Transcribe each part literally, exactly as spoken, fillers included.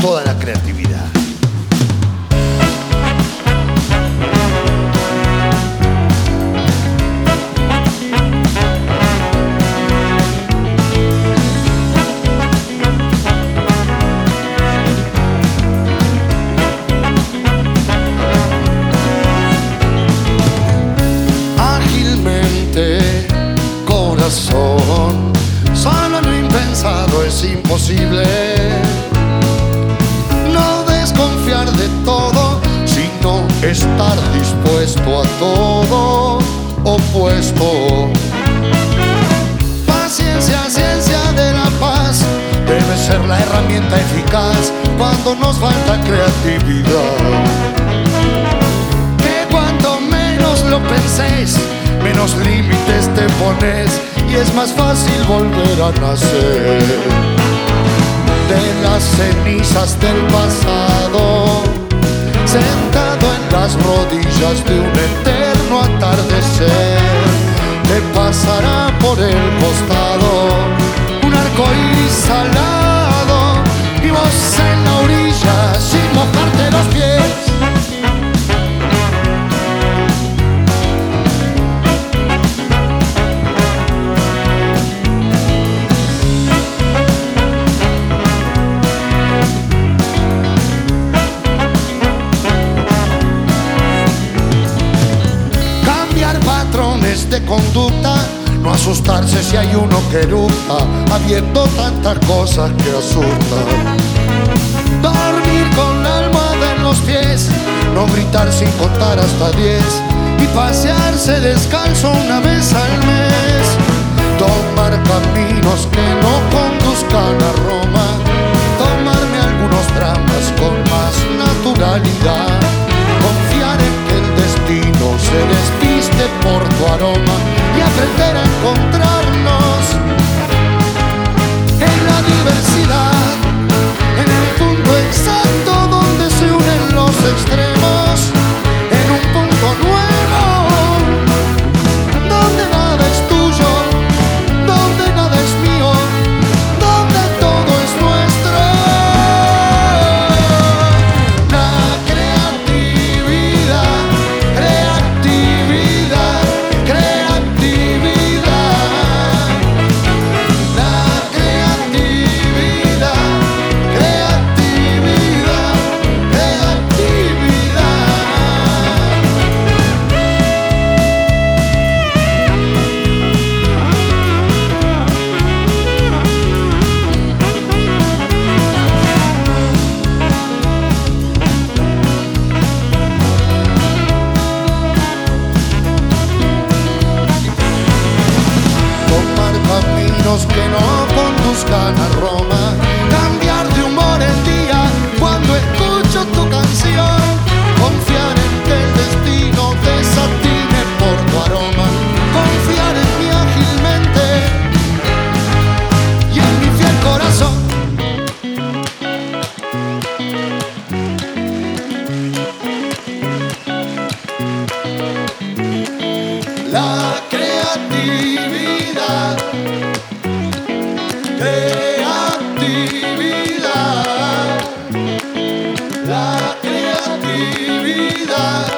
toda la creatividad. Ágilmente, corazón, solo lo impensado es imposible. No desconfiar de todo, sino estar dispuesto a todo opuesto. Paciencia, ciencia de la paz, debe ser la herramienta eficaz cuando nos falta creatividad. Que cuanto menos lo penséis, menos límites te pones y es más fácil volver a nacer. De las cenizas del pasado, sentado en las rodillas de un eterno atardecer, te pasará por el costado un arcoíris salado y vos en la orilla sin mojarte los pies. Patrones de conducta, no asustarse si hay uno que eructa, habiendo tantas cosas que asustan. Dormir con la almohada en los pies, no gritar sin contar hasta diez y pasearse descalzo una vez al mes. Tomar caminos que no conduzcan a Roma, tomarme algunos dramas con más naturalidad, confiar en que el destino se despiste por tu aroma y aprender a encontrarnos en la diversidad, en el punto exacto donde se unen los extremos, en un punto nuevo donde nada es tuyo, donde nada es mío, donde todo es nuestro. La creatividad, creatividad, creatividad. La creatividad, creatividad, creatividad. Tomar caminos que no conduzcan a Roma, cambiar de humor el día cuando escucho tu canción, confiar en que el destino desatine por tu aroma, confiar en mí ágilmente y en mi fiel corazón. La creatividad, creatividad, la creatividad,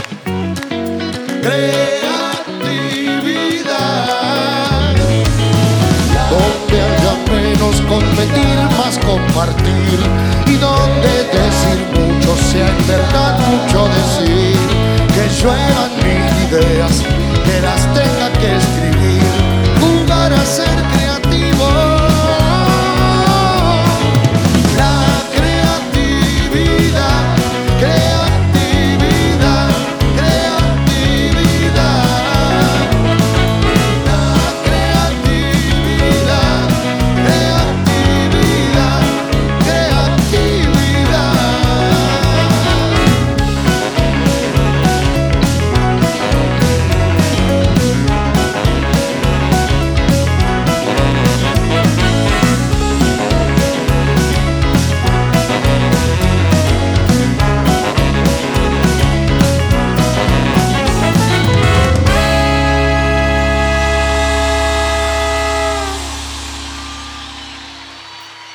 creatividad. Donde haya menos competir, más compartir,